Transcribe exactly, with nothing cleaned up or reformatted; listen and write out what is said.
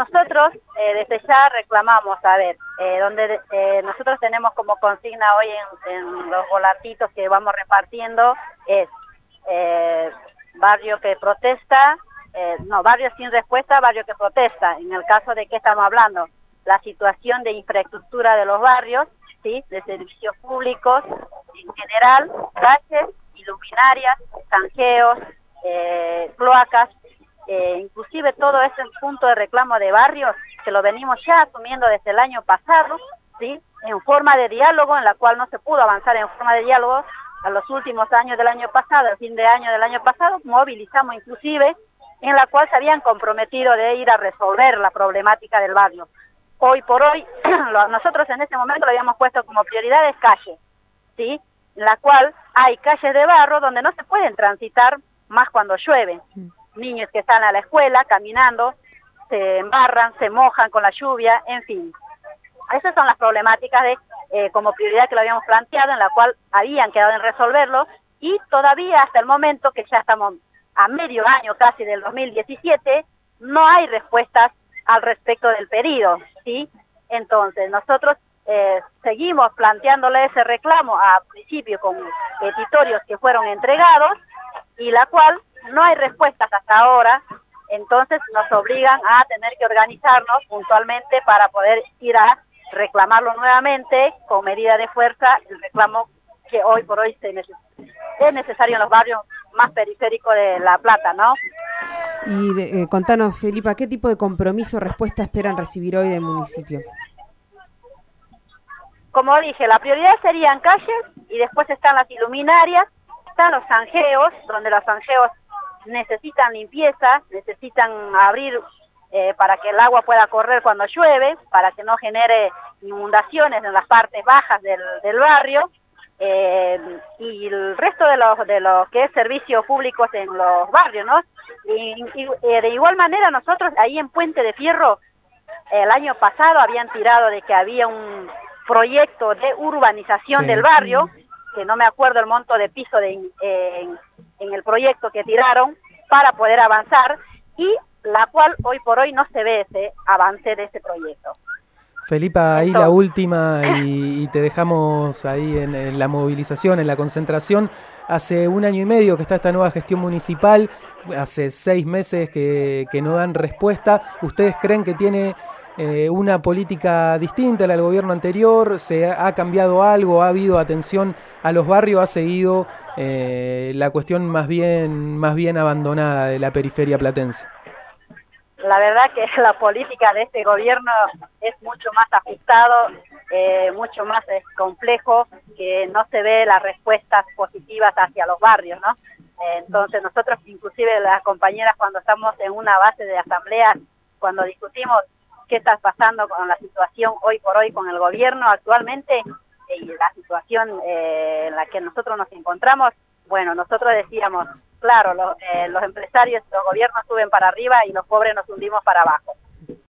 nosotros eh, desde ya reclamamos, a ver, eh, donde eh, nosotros tenemos como consigna hoy en, en los volantitos que vamos repartiendo, es eh, barrio que protesta, eh, no, barrio sin respuesta, barrio que protesta. En el caso de que estamos hablando, la situación de infraestructura de los barrios, ¿sí?, de servicios públicos en general, calles, iluminarias, zanjeos, eh, cloacas, eh, inclusive todo ese punto de reclamo de barrios que lo venimos ya asumiendo desde el año pasado, ¿sí?, en forma de diálogo, en la cual no se pudo avanzar en forma de diálogo a los últimos años del año pasado, el fin de año del año pasado, movilizamos inclusive, en la cual se habían comprometido de ir a resolver la problemática del barrio. Hoy por hoy, nosotros en ese momento lo habíamos puesto como prioridades calles, ¿sí?, en la cual hay calles de barro donde no se pueden transitar más cuando llueve. Niños que están a la escuela caminando, se embarran, se mojan con la lluvia, en fin. Esas son las problemáticas de eh, como prioridad que lo habíamos planteado, en la cual habían quedado en resolverlo, y todavía hasta el momento, que ya estamos a medio año casi del dos mil diecisiete, no hay respuestas al respecto del pedido, ¿sí? Entonces, nosotros eh, seguimos planteándole ese reclamo a principio con petitorios que fueron entregados, y la cual no hay respuestas hasta ahora. Entonces nos obligan a tener que organizarnos puntualmente para poder ir a reclamarlo nuevamente con medida de fuerza, el reclamo que hoy por hoy se neces es necesario en los barrios más periféricos de La Plata, ¿no? Y de, eh, contanos, Felipa, ¿qué tipo de compromiso o respuesta esperan recibir hoy del municipio? Como dije, la prioridad serían calles, y después están las iluminarias, están los zanjeos, donde los zanjeos necesitan limpieza, necesitan abrir eh, para que el agua pueda correr cuando llueve, para que no genere inundaciones en las partes bajas del, del barrio, eh, y el resto de los de lo que es servicios públicos en los barrios, ¿no? Y, y eh, de igual manera nosotros ahí en Puente de Fierro, el año pasado habían tirado de que había un proyecto de urbanización sí. del barrio, que no me acuerdo el monto de piso de, eh, en, en el proyecto que tiraron para poder avanzar, y la cual hoy por hoy no se ve ese avance de ese proyecto. Felipa, ahí Entonces, la última, y, y te dejamos ahí en, en la movilización, en la concentración. Hace un año y medio que está esta nueva gestión municipal, hace seis meses que, que no dan respuesta. ¿Ustedes creen que tiene eh, una política distinta a la del gobierno anterior? ¿Se ha cambiado algo? ¿Ha habido atención a los barrios? ¿Ha seguido eh, la cuestión más bien, más bien abandonada de la periferia platense? La verdad que la política de este gobierno es mucho más ajustado, eh, mucho más eh, complejo, que no se ve las respuestas positivas hacia los barrios, ¿no? Eh, entonces nosotros, inclusive las compañeras, cuando estamos en una base de asamblea, cuando discutimos qué está pasando con la situación hoy por hoy con el gobierno actualmente, eh, y la situación eh, en la que nosotros nos encontramos, bueno, nosotros decíamos, claro, los, eh, los empresarios, los gobiernos suben para arriba y los pobres nos hundimos para abajo.